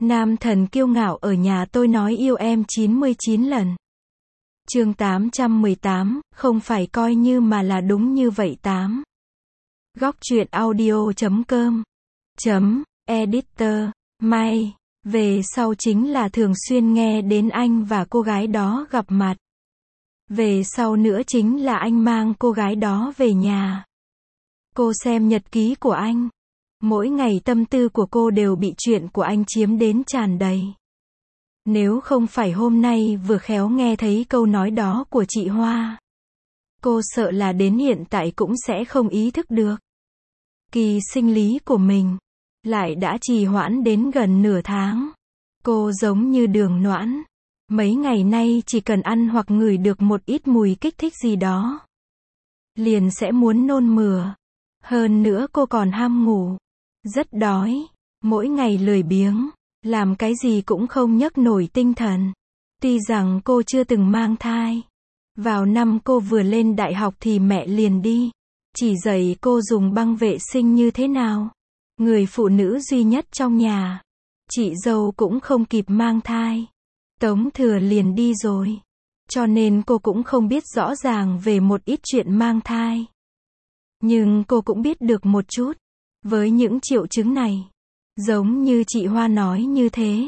Nam thần kiêu ngạo ở nhà tôi nói yêu em 99 lần. Chương 818, không phải coi như mà là đúng như vậy 8. Góc truyện audio.com Editor, May, về sau chính là thường xuyên nghe đến anh và cô gái đó gặp mặt. Về sau nữa chính là anh mang cô gái đó về nhà. Cô xem nhật ký của anh. Mỗi ngày tâm tư của cô đều bị chuyện của anh chiếm đến tràn đầy. Nếu không phải hôm nay vừa khéo nghe thấy câu nói đó của chị Hoa, cô sợ là đến hiện tại cũng sẽ không ý thức được. Kỳ sinh lý của mình lại đã trì hoãn đến gần nửa tháng. Cô giống như đường noãn. Mấy ngày nay chỉ cần ăn hoặc ngửi được một ít mùi kích thích gì đó, liền sẽ muốn nôn mửa. Hơn nữa cô còn ham ngủ. Rất đói. Mỗi ngày lười biếng. Làm cái gì cũng không nhấc nổi tinh thần. Tuy rằng cô chưa từng mang thai. Vào năm cô vừa lên đại học thì mẹ liền đi chỉ dạy cô dùng băng vệ sinh như thế nào. Người phụ nữ duy nhất trong nhà. Chị dâu cũng không kịp mang thai. Tống Thừa liền đi rồi. Cho nên cô cũng không biết rõ ràng về một ít chuyện mang thai. Nhưng cô cũng biết được một chút. Với những triệu chứng này, giống như chị Hoa nói như thế,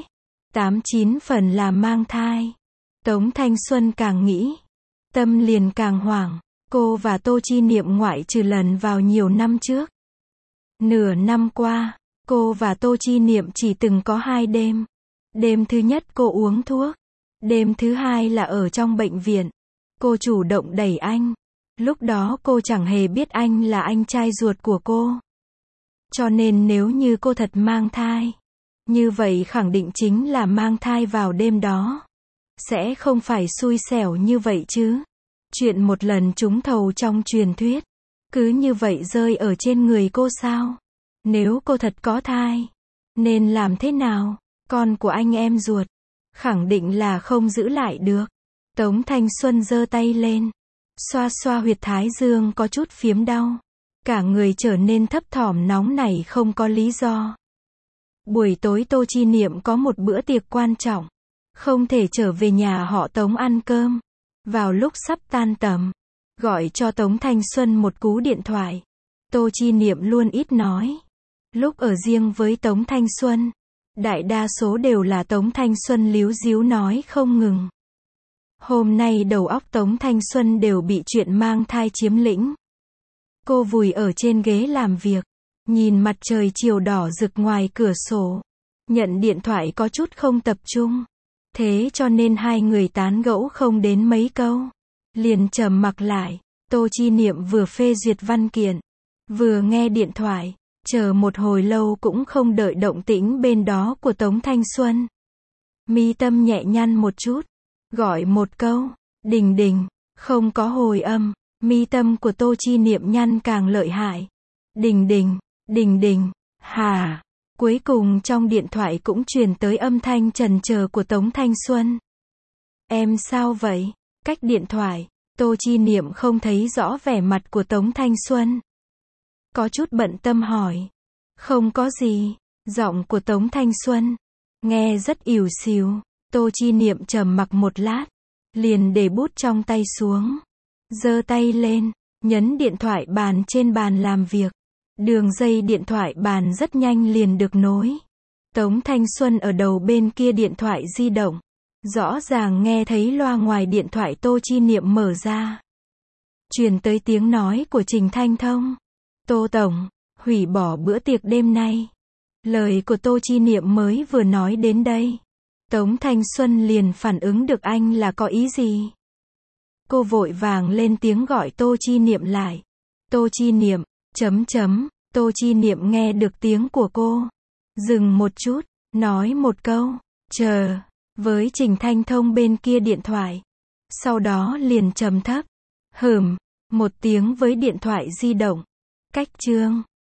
89 phần là mang thai. Tống Thanh Xuân càng nghĩ, tâm liền càng hoảng. Cô và Tô Chi Niệm ngoại trừ lần vào nhiều năm trước. Nửa năm qua, cô và Tô Chi Niệm chỉ từng có 2 đêm. Đêm thứ nhất cô uống thuốc. Đêm thứ hai là ở trong bệnh viện. Cô chủ động đẩy anh. Lúc đó cô chẳng hề biết anh là anh trai ruột của cô. Cho nên nếu như cô thật mang thai, như vậy khẳng định chính là mang thai vào đêm đó. Sẽ không phải xui xẻo như vậy chứ. Chuyện một lần trúng thầu trong truyền thuyết, cứ như vậy rơi ở trên người cô sao? Nếu cô thật có thai, nên làm thế nào? Con của anh em ruột, khẳng định là không giữ lại được. Tống Thanh Xuân giơ tay lên, xoa xoa huyệt thái dương có chút phiếm đau. Cả người trở nên thấp thỏm nóng nảy không có lý do. Buổi tối Tô Chi Niệm có một bữa tiệc quan trọng. Không thể trở về nhà họ Tống ăn cơm. Vào lúc sắp tan tầm, gọi cho Tống Thanh Xuân một cú điện thoại. Tô Chi Niệm luôn ít nói. Lúc ở riêng với Tống Thanh Xuân, đại đa số đều là Tống Thanh Xuân líu díu nói không ngừng. Hôm nay đầu óc Tống Thanh Xuân đều bị chuyện mang thai chiếm lĩnh. Cô vùi ở trên ghế làm việc, nhìn mặt trời chiều đỏ rực ngoài cửa sổ. Nhận điện thoại có chút không tập trung. Thế cho nên hai người tán gẫu không đến mấy câu. Liền trầm mặc lại. Tô Chi Niệm vừa phê duyệt văn kiện, vừa nghe điện thoại. Chờ một hồi lâu cũng không đợi động tĩnh bên đó của Tống Thanh Xuân. Mi tâm nhẹ nhăn một chút. Gọi một câu. Đình đình. Không có hồi âm. Mi tâm của Tô Chi Niệm nhăn càng lợi hại. Đình đình. Đình đình. Hà. Cuối cùng trong điện thoại cũng truyền tới âm thanh trần chờ của Tống Thanh Xuân. Em sao vậy? Cách điện thoại, Tô Chi Niệm không thấy rõ vẻ mặt của Tống Thanh Xuân. Có chút bận tâm hỏi. Không có gì. Giọng của Tống Thanh Xuân nghe rất ỉu xìu. Tô Chi Niệm trầm mặc một lát, liền để bút trong tay xuống, giơ tay lên, nhấn điện thoại bàn trên bàn làm việc. Đường dây điện thoại bàn rất nhanh liền được nối. Tống Thanh Xuân ở đầu bên kia điện thoại di động, rõ ràng nghe thấy loa ngoài điện thoại Tô Chi Niệm mở ra. Truyền tới tiếng nói của Trình Thanh Thông. Tô Tổng, hủy bỏ bữa tiệc đêm nay. Lời của Tô Chi Niệm mới vừa nói đến đây. Tống Thanh Xuân liền phản ứng được anh là có ý gì. Cô vội vàng lên tiếng gọi Tô Chi Niệm lại. Tô Chi Niệm, Tô Chi Niệm nghe được tiếng của cô. Dừng một chút, nói một câu, chờ, với Trình Thanh Thông bên kia điện thoại. Sau đó liền trầm thấp, một tiếng với điện thoại di động. Cách chương